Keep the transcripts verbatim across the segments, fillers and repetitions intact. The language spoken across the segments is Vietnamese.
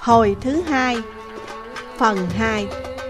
Hồi thứ hai, phần hai.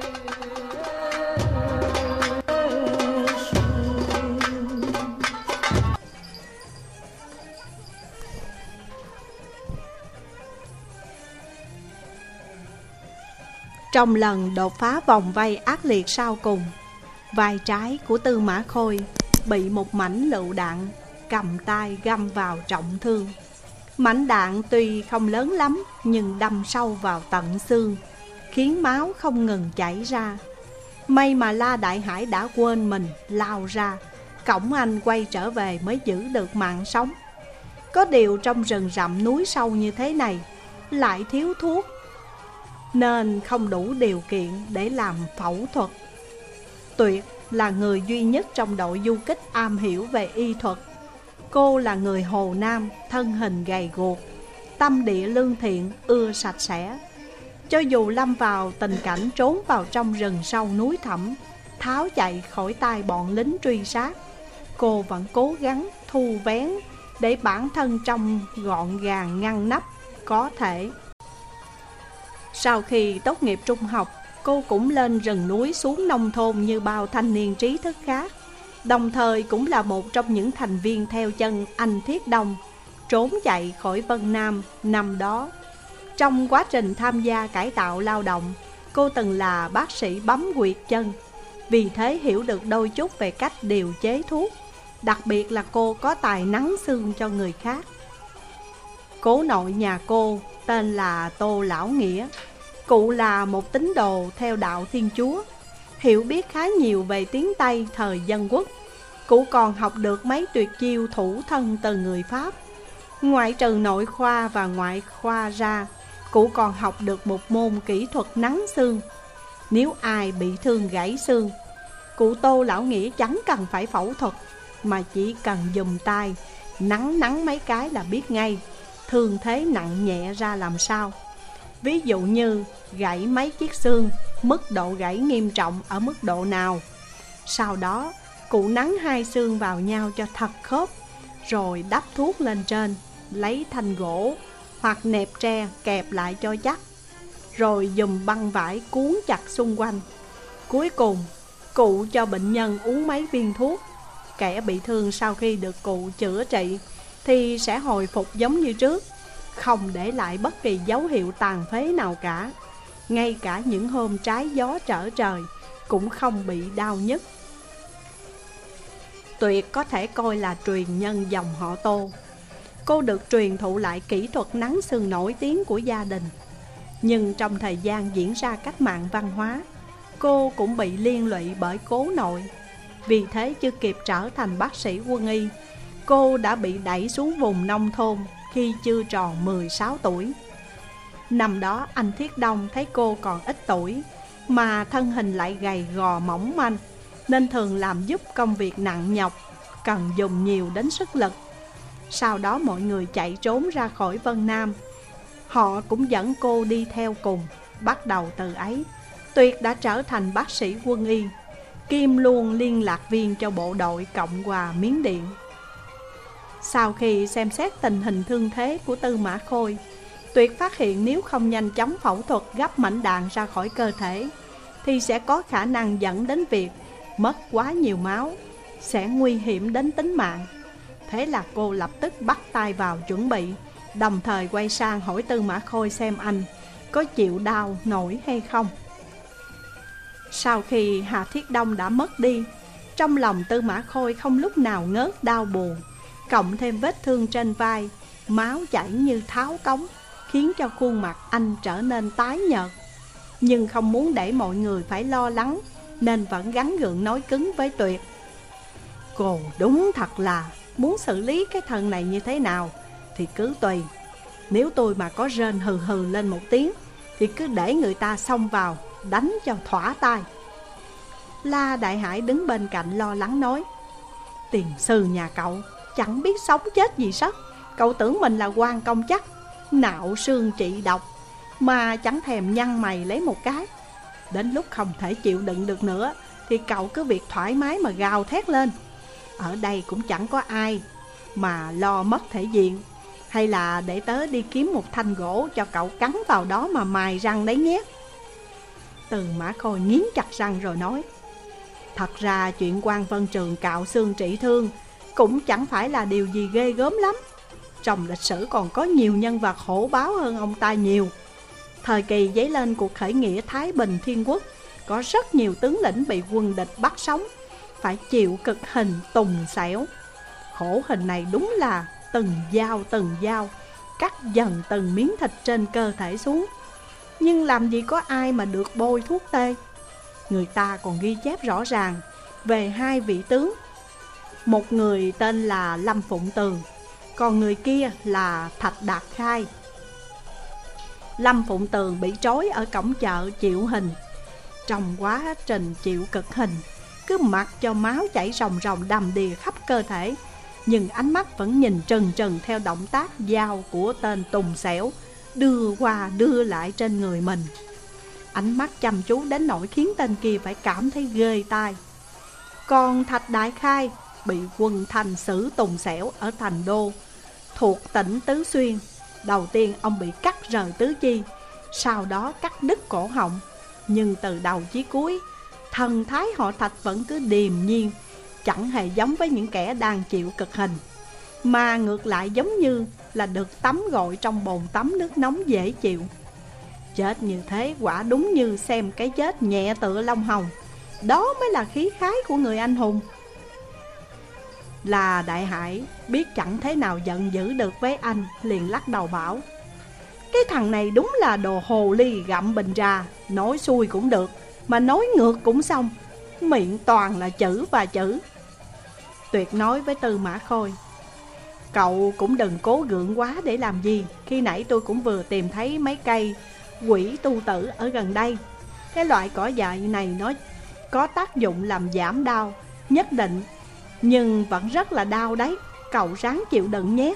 Trong lần đột phá vòng vây ác liệt sau cùng, vai trái của Tư Mã Khôi bị một mảnh lựu đạn cầm tay găm vào trọng thương. Mảnh đạn tuy không lớn lắm nhưng đâm sâu vào tận xương, khiến máu không ngừng chảy ra. May mà La Đại Hải đã quên mình lao ra, cõng anh quay trở về mới giữ được mạng sống. Có điều trong rừng rậm núi sâu như thế này lại thiếu thuốc, nên không đủ điều kiện để làm phẫu thuật. Tuyệt là người duy nhất trong đội du kích am hiểu về y thuật. Cô là người Hồ Nam, thân hình gầy guộc, tâm địa lương thiện, ưa sạch sẽ. Cho dù lâm vào tình cảnh trốn vào trong rừng sâu núi thẳm, tháo chạy khỏi tay bọn lính truy sát, cô vẫn cố gắng thu vén để bản thân trông gọn gàng ngăn nắp có thể. Sau khi tốt nghiệp trung học, cô cũng lên rừng núi xuống nông thôn như bao thanh niên trí thức khác, đồng thời cũng là một trong những thành viên theo chân anh Thiết Đông trốn chạy khỏi Vân Nam năm đó. Trong quá trình tham gia cải tạo lao động, cô từng là bác sĩ bấm huyệt chân, vì thế hiểu được đôi chút về cách điều chế thuốc. Đặc biệt là cô có tài nắn xương cho người khác. Cố nội nhà cô tên là Tô Lão Nghĩa. Cụ là một tín đồ theo đạo Thiên Chúa, hiểu biết khá nhiều về tiếng Tây thời Dân Quốc. Cụ còn học được mấy tuyệt chiêu thủ thân từ người Pháp. Ngoại trừ nội khoa và ngoại khoa ra, cụ còn học được một môn kỹ thuật nắn xương. Nếu ai bị thương gãy xương, cụ Tô Lão Nghĩa chẳng cần phải phẫu thuật, mà chỉ cần dùng tay nắn nắn mấy cái là biết ngay thương thế nặng nhẹ ra làm sao. Ví dụ như gãy mấy chiếc xương, mức độ gãy nghiêm trọng ở mức độ nào. Sau đó cụ nắn hai xương vào nhau cho thật khớp, rồi đắp thuốc lên trên, lấy thanh gỗ hoặc nẹp tre kẹp lại cho chắc, rồi dùng băng vải cuốn chặt xung quanh. Cuối cùng cụ cho bệnh nhân uống mấy viên thuốc. Kẻ bị thương sau khi được cụ chữa trị thì sẽ hồi phục giống như trước, không để lại bất kỳ dấu hiệu tàn phế nào cả. Ngay cả những hôm trái gió trở trời cũng không bị đau nhức. Tuyệt có thể coi là truyền nhân dòng họ Tô. Cô được truyền thụ lại kỹ thuật nắn xương nổi tiếng của gia đình. Nhưng trong thời gian diễn ra cách mạng văn hóa, cô cũng bị liên lụy bởi cố nội. Vì thế chưa kịp trở thành bác sĩ quân y, cô đã bị đẩy xuống vùng nông thôn khi chưa tròn mười sáu tuổi. Năm đó anh Thiết Đông thấy cô còn ít tuổi, mà thân hình lại gầy gò mỏng manh, nên thường làm giúp công việc nặng nhọc, cần dùng nhiều đến sức lực. Sau đó mọi người chạy trốn ra khỏi Vân Nam. Họ cũng dẫn cô đi theo cùng. Bắt đầu từ ấy, Tuyệt đã trở thành bác sĩ quân y, kiêm luôn liên lạc viên cho bộ đội Cộng hòa Miến Điện. Sau khi xem xét tình hình thương thế của Tư Mã Khôi, Tuyệt phát hiện nếu không nhanh chóng phẫu thuật gấp mảnh đạn ra khỏi cơ thể thì sẽ có khả năng dẫn đến việc mất quá nhiều máu, sẽ nguy hiểm đến tính mạng. Thế là cô lập tức bắt tay vào chuẩn bị, đồng thời quay sang hỏi Tư Mã Khôi xem anh có chịu đau nổi hay không. Sau khi Hà Thiết Đông đã mất đi, trong lòng Tư Mã Khôi không lúc nào ngớt đau buồn, cộng thêm vết thương trên vai, máu chảy như tháo cống, khiến cho khuôn mặt anh trở nên tái nhợt. Nhưng không muốn để mọi người phải lo lắng, nên vẫn gắng gượng nói cứng với Tuyệt: "Cô đúng thật là muốn xử lý cái thân này như thế nào thì cứ tùy. Nếu tôi mà có rên hừ hừ lên một tiếng thì cứ để người ta xông vào đánh cho thỏa tai." La Đại Hải đứng bên cạnh lo lắng nói: "Tiền sư nhà cậu chẳng biết sống chết gì sất. Cậu tưởng mình là quan công chắc, nạo xương trị độc, mà chẳng thèm nhăn mày lấy một cái. Đến lúc không thể chịu đựng được nữa thì cậu cứ việc thoải mái mà gào thét lên. Ở đây cũng chẳng có ai mà lo mất thể diện. Hay là để tớ đi kiếm một thanh gỗ cho cậu cắn vào đó mà mài răng đấy nhé. Từ Mã Khôi nghiến chặt răng rồi nói: Thật ra chuyện quan Vân Trường cạo xương trị thương cũng chẳng phải là điều gì ghê gớm lắm. Trong lịch sử còn có nhiều nhân vật hổ báo hơn ông ta nhiều. Thời kỳ dấy lên cuộc khởi nghĩa Thái Bình Thiên Quốc, có rất nhiều tướng lĩnh bị quân địch bắt sống, phải chịu cực hình tùng xẻo. Khổ hình này đúng là từng dao từng dao, cắt dần từng miếng thịt trên cơ thể xuống. Nhưng làm gì có ai mà được bôi thuốc tê. Người ta còn ghi chép rõ ràng về hai vị tướng. Một người tên là Lâm Phụng Tường, còn người kia là Thạch Đạt Khai. Lâm Phụng Tường bị trói ở cổng chợ chịu hình. Trong quá trình chịu cực hình, cứ mặc cho máu chảy ròng ròng đầm đìa khắp cơ thể, nhưng ánh mắt vẫn nhìn trừng trừng theo động tác dao của tên Tùng Xẻo đưa qua đưa lại trên người mình. Ánh mắt chăm chú đến nỗi khiến tên kia phải cảm thấy ghê tai. Còn Thạch Đại Khai bị quân Thanh xử Tùng Xẻo ở Thành Đô thuộc tỉnh Tứ Xuyên. Đầu tiên ông bị cắt rời tứ chi, sau đó cắt đứt cổ họng. Nhưng từ đầu chí cuối, thần thái họ Thạch vẫn cứ điềm nhiên, chẳng hề giống với những kẻ đang chịu cực hình, mà ngược lại giống như là được tắm gội trong bồn tắm nước nóng dễ chịu. Chết như thế quả đúng như xem cái chết nhẹ tựa lông hồng. Đó mới là khí khái của người anh hùng. Là Đại Hải biết chẳng thế nào giận dữ được với anh, liền lắc đầu bảo: Cái thằng này đúng là đồ hồ ly gặm bình trà. Nói xuôi cũng được, mà nói ngược cũng xong. Miệng toàn là chữ và chữ. Tuyệt nói với Tư Mã Khôi: Cậu cũng đừng cố gượng quá để làm gì. Khi nãy tôi cũng vừa tìm thấy mấy cây quỷ tu tử ở gần đây. Cái loại cỏ dại này nó có tác dụng làm giảm đau nhất định, nhưng vẫn rất là đau đấy. Cậu ráng chịu đựng nhé.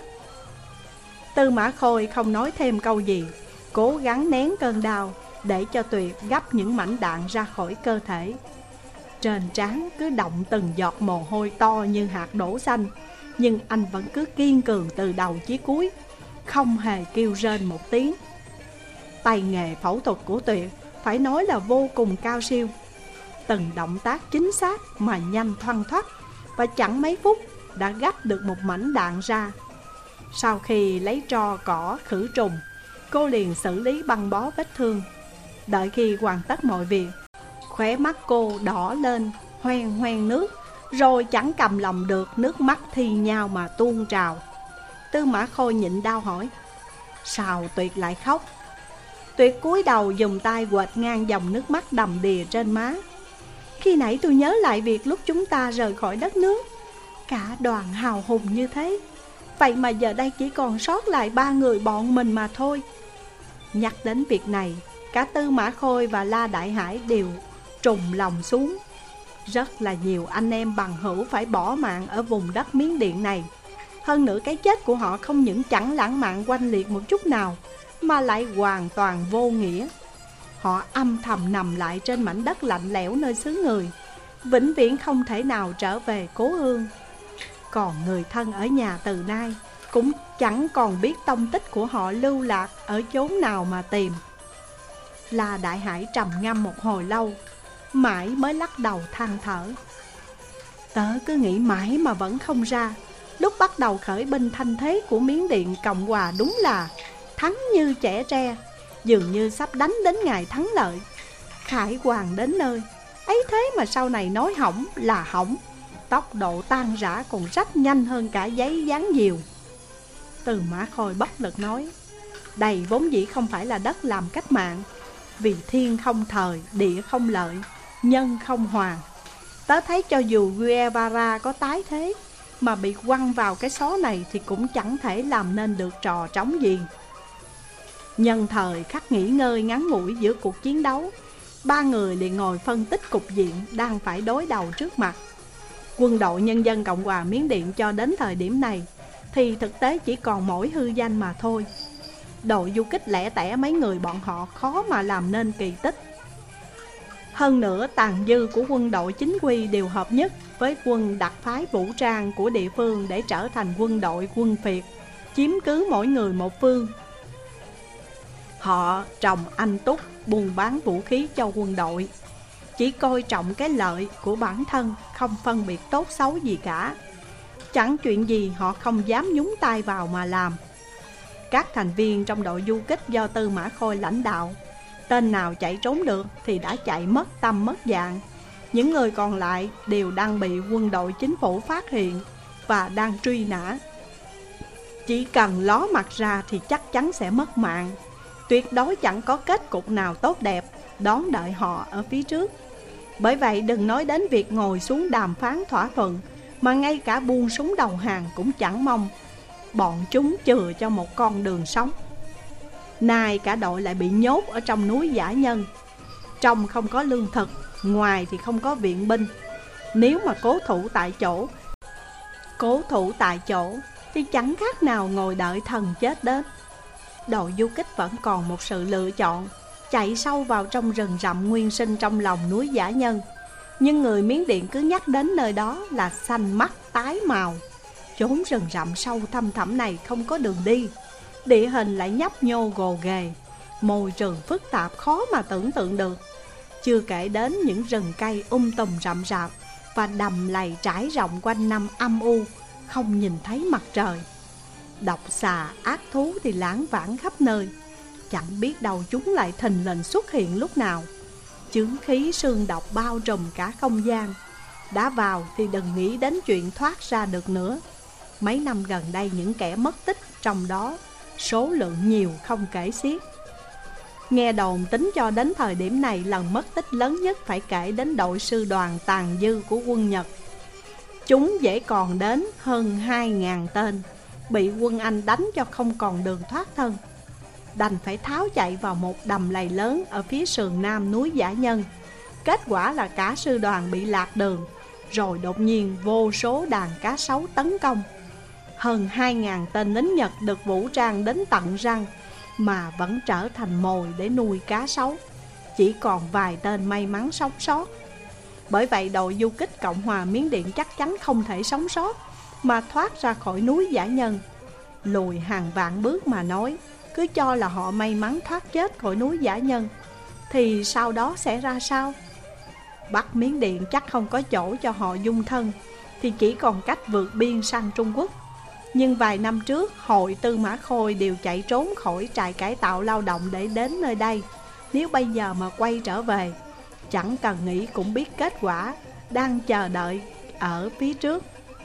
Tư Mã Khôi không nói thêm câu gì, cố gắng nén cơn đau để cho Tuyệt gấp những mảnh đạn ra khỏi cơ thể. Trên trán cứ đọng từng giọt mồ hôi to như hạt đỗ xanh, nhưng anh vẫn cứ kiên cường từ đầu chí cuối, không hề kêu rên một tiếng. Tay nghề phẫu thuật của Tuyệt phải nói là vô cùng cao siêu. Từng động tác chính xác mà nhanh thoăn thoắt, và chẳng mấy phút đã gấp được một mảnh đạn ra. Sau khi lấy tro cỏ khử trùng, cô liền xử lý băng bó vết thương. Đợi khi hoàn tất mọi việc, khóe mắt cô đỏ lên hoen hoen nước, rồi chẳng cầm lòng được, nước mắt thi nhau mà tuôn trào. Tư Mã Khôi nhịn đau hỏi: Sao Tuyệt lại khóc? Tuyệt cúi đầu dùng tay quệt ngang dòng nước mắt đầm đìa trên má. Khi nãy tôi nhớ lại việc lúc chúng ta rời khỏi đất nước, cả đoàn hào hùng như thế, vậy mà giờ đây chỉ còn sót lại ba người bọn mình mà thôi. Nhắc đến việc này, cả Tư Mã Khôi và La Đại Hải đều trùng lòng xuống. Rất là nhiều anh em bằng hữu phải bỏ mạng ở vùng đất Miến Điện này. Hơn nữa cái chết của họ không những chẳng lãng mạn oanh liệt một chút nào, mà lại hoàn toàn vô nghĩa. Họ âm thầm nằm lại trên mảnh đất lạnh lẽo nơi xứ người, vĩnh viễn không thể nào trở về cố hương. Còn người thân ở nhà từ nay cũng chẳng còn biết tông tích của họ lưu lạc ở chốn nào mà tìm. La Đại Hải trầm ngâm một hồi lâu, mãi mới lắc đầu than thở: Tớ cứ nghĩ mãi mà vẫn không ra. Lúc bắt đầu khởi binh thanh thế của Miến Điện Cộng Hòa đúng là thắng như trẻ tre, dường như sắp đánh đến ngày thắng lợi, khải hoàn đến nơi. Ấy thế mà sau này nói hỏng là hỏng, tốc độ tan rã còn rất nhanh hơn cả giấy dán diều. Từ Mã Khôi bất lực nói: Đây vốn dĩ không phải là đất làm cách mạng, vì thiên không thời, địa không lợi, nhân không hòa. Tớ thấy cho dù Guevara có tái thế mà bị quăng vào cái xó này thì cũng chẳng thể làm nên được trò trống gì. Nhân thời khắc nghỉ ngơi ngắn ngủi giữa cuộc chiến đấu, ba người liền ngồi phân tích cục diện đang phải đối đầu trước mặt. Quân đội Nhân dân Cộng hòa Miến Điện cho đến thời điểm này thì thực tế chỉ còn mỗi hư danh mà thôi. Đội du kích lẻ tẻ mấy người bọn họ khó mà làm nên kỳ tích. Hơn nữa tàn dư của quân đội chính quy đều hợp nhất với quân đặc phái vũ trang của địa phương để trở thành quân đội quân phiệt, chiếm cứ mỗi người một phương. Họ trồng anh túc, buôn bán vũ khí cho quân đội, chỉ coi trọng cái lợi của bản thân, không phân biệt tốt xấu gì cả. Chẳng chuyện gì họ không dám nhúng tay vào mà làm. Các thành viên trong đội du kích do Tư Mã Khôi lãnh đạo, tên nào chạy trốn được thì đã chạy mất tâm mất dạng. Những người còn lại đều đang bị quân đội chính phủ phát hiện và đang truy nã. Chỉ cần ló mặt ra thì chắc chắn sẽ mất mạng. Tuyệt đối chẳng có kết cục nào tốt đẹp đón đợi họ ở phía trước. Bởi vậy đừng nói đến việc ngồi xuống đàm phán thỏa thuận, mà ngay cả buông súng đầu hàng cũng chẳng mong. Bọn chúng chừa cho một con đường sống. Nay cả đội lại bị nhốt ở trong núi Dã Nhân. Trong không có lương thực, ngoài thì không có viện binh. Nếu mà cố thủ tại chỗ Cố thủ tại chỗ thì chẳng khác nào ngồi đợi thần chết đến. Đội du kích vẫn còn một sự lựa chọn, chạy sâu vào trong rừng rậm nguyên sinh trong lòng núi Dã Nhân. Nhưng người Miến Điện cứ nhắc đến nơi đó là xanh mắt tái màu. Chốn rừng rậm sâu thăm thẳm này không có đường đi, địa hình lại nhấp nhô gồ ghề, môi trường phức tạp khó mà tưởng tượng được. Chưa kể đến những rừng cây um tùm rậm rạp và đầm lầy trải rộng quanh năm âm u, không nhìn thấy mặt trời. Độc xà ác thú thì lảng vảng khắp nơi, chẳng biết đâu chúng lại thình lình xuất hiện lúc nào. Chướng khí sương độc bao trùm cả không gian. Đã vào thì đừng nghĩ đến chuyện thoát ra được nữa. Mấy năm gần đây những kẻ mất tích trong đó số lượng nhiều không kể xiết. Nghe đồn tính cho đến thời điểm này, lần mất tích lớn nhất phải kể đến đội sư đoàn tàn dư của quân Nhật. Chúng dễ còn đến hơn hai ngàn tên, bị quân Anh đánh cho không còn đường thoát thân, đành phải tháo chạy vào một đầm lầy lớn ở phía sườn nam núi Dã Nhân. Kết quả là cả sư đoàn bị lạc đường, rồi đột nhiên vô số đàn cá sấu tấn công. Hơn hai ngàn tên lính Nhật được vũ trang đến tận răng mà vẫn trở thành mồi để nuôi cá sấu. Chỉ còn vài tên may mắn sống sót. Bởi vậy đội du kích Cộng hòa Miến Điện chắc chắn không thể sống sót mà thoát ra khỏi núi Dã Nhân. Lùi hàng vạn bước mà nói, cứ cho là họ may mắn thoát chết khỏi núi Dã Nhân, thì sau đó sẽ ra sao? Bắc Miến Điện chắc không có chỗ cho họ dung thân, thì chỉ còn cách vượt biên sang Trung Quốc. Nhưng vài năm trước, hội Tư Mã Khôi đều chạy trốn khỏi trại cải tạo lao động để đến nơi đây. Nếu bây giờ mà quay trở về, chẳng cần nghĩ cũng biết kết quả đang chờ đợi ở phía trước.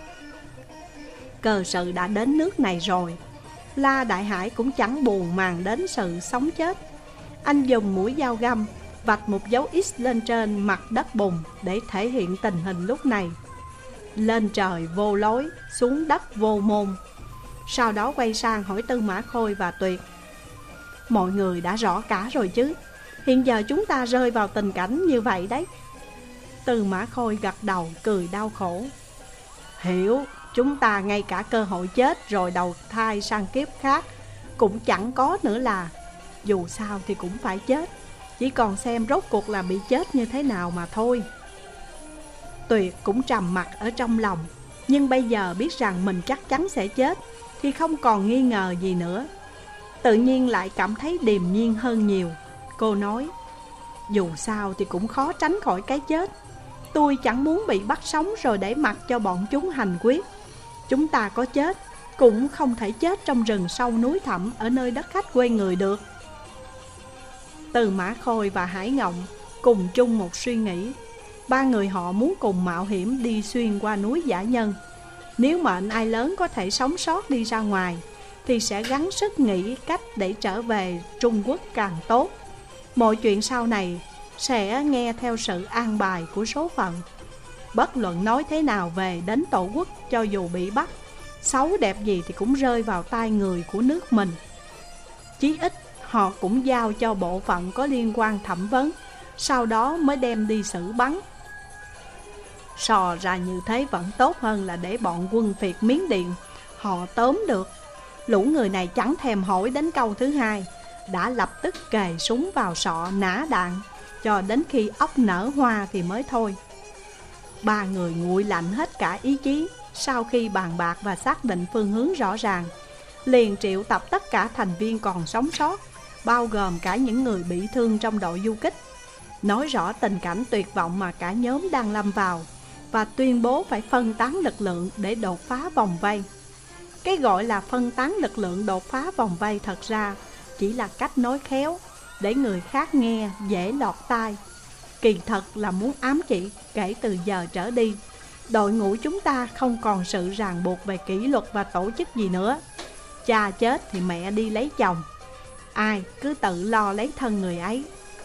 Cờ sự đã đến nước này rồi, La Đại Hải cũng chẳng buồn màng đến sự sống chết. Anh dùng mũi dao găm vạch một dấu X lên trên mặt đất bùn để thể hiện tình hình lúc này. Lên trời vô lối, xuống đất vô môn. Sau đó quay sang hỏi Tư Mã Khôi và Tuyệt: mọi người đã rõ cả rồi chứ? Hiện giờ chúng ta rơi vào tình cảnh như vậy đấy. Tư Mã Khôi gật đầu cười đau khổ: hiểu, chúng ta ngay cả cơ hội chết rồi đầu thai sang kiếp khác cũng chẳng có nữa là. Dù sao thì cũng phải chết, chỉ còn xem rốt cuộc là bị chết như thế nào mà thôi. Tuyệt cũng trầm mặc ở trong lòng, nhưng bây giờ biết rằng mình chắc chắn sẽ chết thì không còn nghi ngờ gì nữa. Tự nhiên lại cảm thấy điềm nhiên hơn nhiều. Cô nói: dù sao thì cũng khó tránh khỏi cái chết. Tôi chẳng muốn bị bắt sống rồi để mặc cho bọn chúng hành quyết. Chúng ta có chết cũng không thể chết trong rừng sâu núi thẳm ở nơi đất khách quê người được. Từ Mã Khôi và Hải Ngộng cùng chung một suy nghĩ. Ba người họ muốn cùng mạo hiểm đi xuyên qua núi Dã Nhân. Nếu mệnh ai lớn có thể sống sót đi ra ngoài thì sẽ gắng sức nghĩ cách để trở về Trung Quốc càng tốt. Mọi chuyện sau này sẽ nghe theo sự an bài của số phận. Bất luận nói thế nào về đến tổ quốc, cho dù bị bắt, xấu đẹp gì thì cũng rơi vào tay người của nước mình. Chí ít họ cũng giao cho bộ phận có liên quan thẩm vấn, sau đó mới đem đi xử bắn. So ra như thế vẫn tốt hơn là để bọn quân phiệt Miến Điện họ tóm được. Lũ người này chẳng thèm hỏi đến câu thứ hai, đã lập tức kề súng vào sọ nã đạn, cho đến khi ốc nở hoa thì mới thôi. Ba người nguội lạnh hết cả ý chí. Sau khi bàn bạc và xác định phương hướng rõ ràng, liền triệu tập tất cả thành viên còn sống sót, bao gồm cả những người bị thương trong đội du kích, nói rõ tình cảnh tuyệt vọng mà cả nhóm đang lâm vào và tuyên bố phải phân tán lực lượng để đột phá vòng vây. Cái gọi là phân tán lực lượng đột phá vòng vây thật ra chỉ là cách nói khéo để người khác nghe dễ lọt tai. Kỳ thật là muốn ám chỉ kể từ giờ trở đi, đội ngũ chúng ta không còn sự ràng buộc về kỷ luật và tổ chức gì nữa. Cha chết thì mẹ đi lấy chồng, ai cứ tự lo lấy thân người ấy.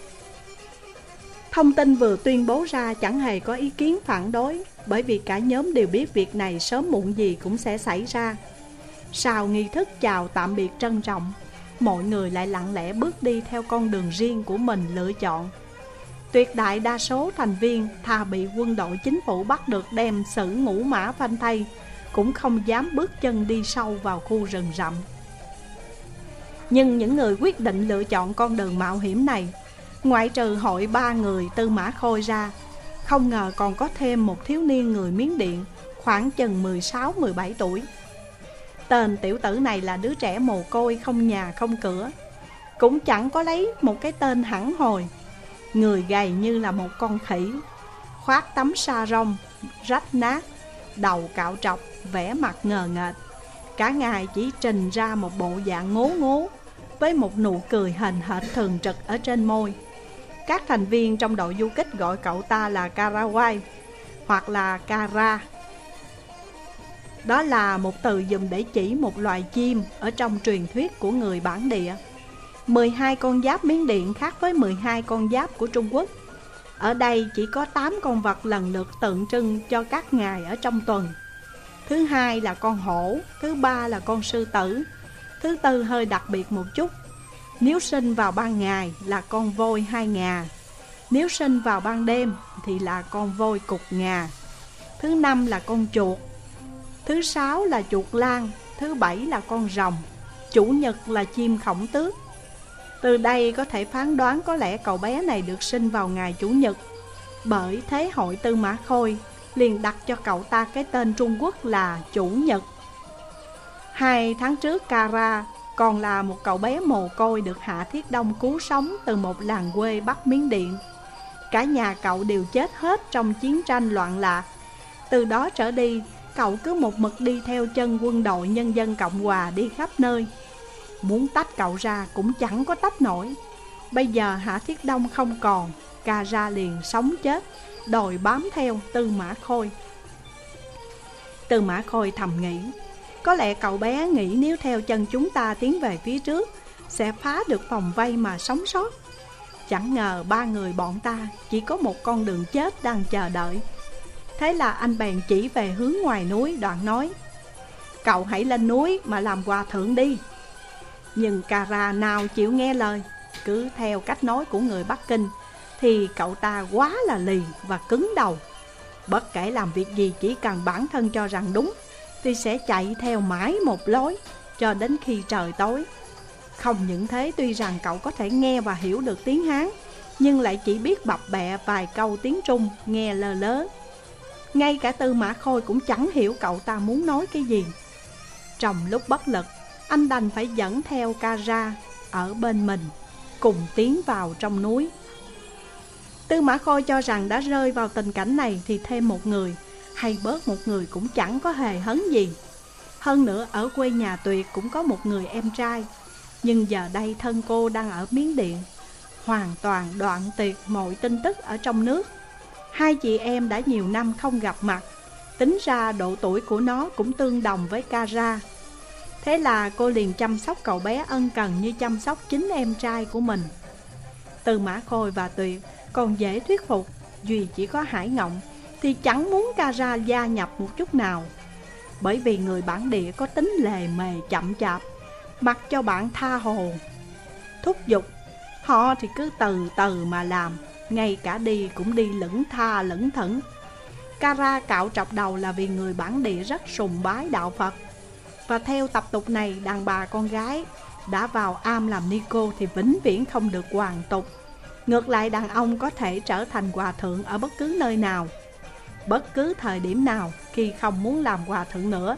Thông tin vừa tuyên bố ra chẳng hề có ý kiến phản đối, bởi vì cả nhóm đều biết việc này sớm muộn gì cũng sẽ xảy ra. Sau nghi thức chào tạm biệt trân trọng, mọi người lại lặng lẽ bước đi theo con đường riêng của mình lựa chọn. Tuyệt đại đa số thành viên thà bị quân đội chính phủ bắt được đem xử ngũ mã phanh thây, cũng không dám bước chân đi sâu vào khu rừng rậm. Nhưng những người quyết định lựa chọn con đường mạo hiểm này, ngoại trừ hội ba người Tư Mã Khôi ra, không ngờ còn có thêm một thiếu niên người Miến Điện khoảng chừng mười sáu mười bảy tuổi. Tên tiểu tử này là đứa trẻ mồ côi không nhà không cửa, cũng chẳng có lấy một cái tên hẳn hồi. Người gầy như là một con khỉ, khoác tấm sa rông rách nát, đầu cạo trọc, vẻ mặt ngờ nghệch. Cả ngày chỉ trình ra một bộ dạng ngố ngố, với một nụ cười hềnh hệt thường trực ở trên môi. Các thành viên trong đội du kích gọi cậu ta là Karawai hoặc là Kara. Đó là một từ dùng để chỉ một loài chim ở trong truyền thuyết của người bản địa. mười hai con giáp Miến Điện khác với mười hai con giáp của Trung Quốc. Ở đây chỉ có tám con vật lần lượt tượng trưng cho các ngày ở trong tuần. Thứ hai là con hổ, thứ ba là con sư tử, thứ tư hơi đặc biệt một chút. Nếu sinh vào ban ngày là con voi hai ngà, nếu sinh vào ban đêm thì là con voi cục ngà. Thứ năm là con chuột, thứ sáu là chuột lang, thứ bảy là con rồng, chủ nhật là chim khổng tước. Từ đây có thể phán đoán có lẽ cậu bé này được sinh vào ngày chủ nhật, bởi thế hội Tư Mã Khôi liền đặt cho cậu ta cái tên Trung Quốc là Chủ Nhật. Hai tháng trước, Kara còn là một cậu bé mồ côi được Hạ Thiết Đông cứu sống từ một làng quê Bắc Miến Điện. Cả nhà cậu đều chết hết trong chiến tranh loạn lạc. Từ đó trở đi, cậu cứ một mực đi theo chân quân đội Nhân dân Cộng Hòa đi khắp nơi. Muốn tách cậu ra cũng chẳng có tách nổi. Bây giờ Hạ Thiết Đông không còn, Kara liền sống chết đòi bám theo Tư Mã Khôi. Tư Mã Khôi thầm nghĩ, có lẽ cậu bé nghĩ nếu theo chân chúng ta tiến về phía trước sẽ phá được vòng vây mà sống sót. Chẳng ngờ ba người bọn ta chỉ có một con đường chết đang chờ đợi. Thế là anh bèn chỉ về hướng ngoài núi, đoạn nói, cậu hãy lên núi mà làm hòa thượng đi. Nhưng Kara nào chịu nghe lời, cứ theo cách nói của người Bắc Kinh thì cậu ta quá là lì và cứng đầu. Bất kể làm việc gì, chỉ cần bản thân cho rằng đúng thì sẽ chạy theo mãi một lối cho đến khi trời tối. Không những thế, tuy rằng cậu có thể nghe và hiểu được tiếng Hán, nhưng lại chỉ biết bập bẹ vài câu tiếng Trung nghe lơ lớ. Ngay cả Tư Mã Khôi cũng chẳng hiểu cậu ta muốn nói cái gì. Trong lúc bất lực, anh đành phải dẫn theo Kara ở bên mình, cùng tiến vào trong núi. Tư Mã Khôi cho rằng đã rơi vào tình cảnh này thì thêm một người hay bớt một người cũng chẳng có hề hấn gì. Hơn nữa, ở quê nhà Tuyệt cũng có một người em trai, nhưng giờ đây thân cô đang ở Miến Điện, hoàn toàn đoạn tuyệt mọi tin tức ở trong nước. Hai chị em đã nhiều năm không gặp mặt, tính ra độ tuổi của nó cũng tương đồng với Kara. Thế là cô liền chăm sóc cậu bé ân cần như chăm sóc chính em trai của mình. Tư Mã Khôi và Tuyệt còn dễ thuyết phục, duy chỉ có Hải Ngộng thì chẳng muốn Kara gia nhập một chút nào. Bởi vì người bản địa có tính lề mề chậm chạp, mặc cho bạn tha hồ thúc giục, họ thì cứ từ từ mà làm, ngay cả đi cũng đi lững tha lững thững. Kara cạo trọc đầu là vì người bản địa rất sùng bái đạo Phật, và theo tập tục này, đàn bà con gái đã vào am làm ni cô thì vĩnh viễn không được hoàn tục. Ngược lại, đàn ông có thể trở thành hòa thượng ở bất cứ nơi nào, bất cứ thời điểm nào. Khi không muốn làm hòa thượng nữa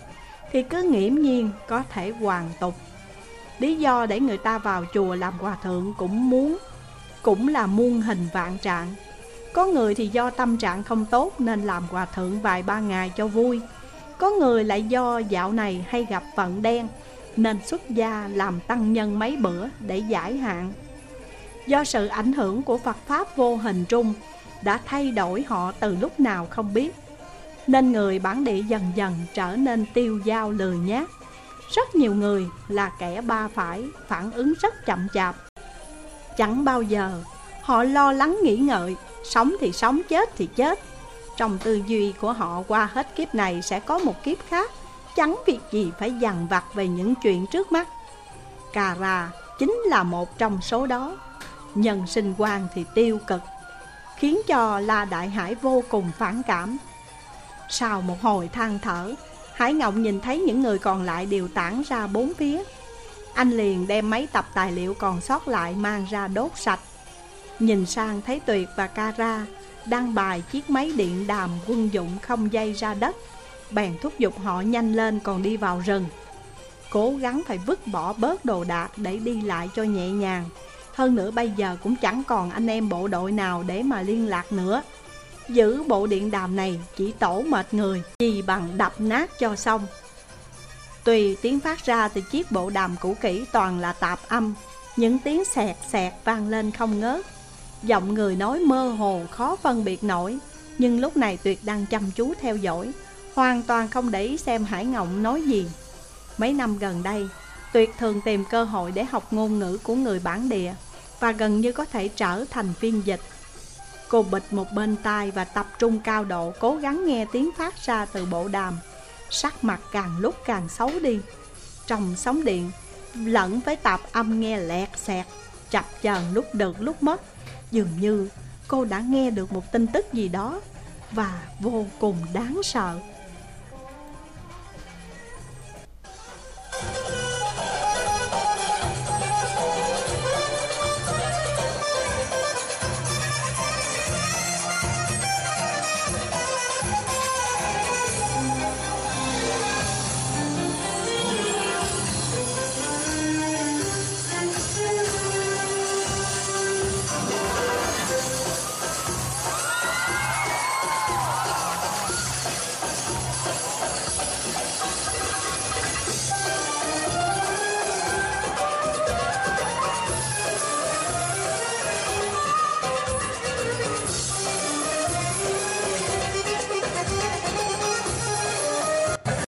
thì cứ nghiễm nhiên có thể hoàn tục. Lý do để người ta vào chùa làm hòa thượng cũng muốn cũng là muôn hình vạn trạng. Có người thì do tâm trạng không tốt nên làm hòa thượng vài ba ngày cho vui. Có người lại do dạo này hay gặp vận đen nên xuất gia làm tăng nhân mấy bữa để giải hạn. Do sự ảnh hưởng của Phật Pháp vô hình trung đã thay đổi họ từ lúc nào không biết, nên người bản địa dần dần trở nên tiêu dao lười nhác. Rất nhiều người là kẻ ba phải, phản ứng rất chậm chạp. Chẳng bao giờ họ lo lắng nghĩ ngợi, sống thì sống, chết thì chết. Trong tư duy của họ, qua hết kiếp này sẽ có một kiếp khác, chẳng việc gì phải dằn vặt về những chuyện trước mắt. Cà Ra chính là một trong số đó. Nhân sinh quan thì tiêu cực, khiến cho La Đại Hải vô cùng phản cảm. Sau một hồi than thở, Hải Ngộng nhìn thấy những người còn lại đều tản ra bốn phía. Anh liền đem mấy tập tài liệu còn sót lại mang ra đốt sạch. Nhìn sang thấy Tuyệt và Ca Ra đang bài chiếc máy điện đàm quân dụng không dây ra đất, bèn thúc giục họ nhanh lên còn đi vào rừng. Cố gắng phải vứt bỏ bớt đồ đạc để đi lại cho nhẹ nhàng. Hơn nữa bây giờ cũng chẳng còn anh em bộ đội nào để mà liên lạc nữa. Giữ bộ điện đàm này chỉ tổ mệt người, chỉ bằng đập nát cho xong. Tùy tiếng phát ra từ chiếc bộ đàm cũ kỹ toàn là tạp âm, những tiếng xẹt xẹt vang lên không ngớt. Giọng người nói mơ hồ khó phân biệt nổi. Nhưng lúc này Tuyệt đang chăm chú theo dõi, hoàn toàn không để ý xem Hải Ngộng nói gì. Mấy năm gần đây, Tuyệt thường tìm cơ hội để học ngôn ngữ của người bản địa, và gần như có thể trở thành phiên dịch. Cô bịt một bên tai và tập trung cao độ cố gắng nghe tiếng phát ra từ bộ đàm. Sắc mặt càng lúc càng xấu đi. Trong sóng điện lẫn với tạp âm nghe lẹt xẹt, chập chờn lúc được lúc mất. Dường như cô đã nghe được một tin tức gì đó và vô cùng đáng sợ.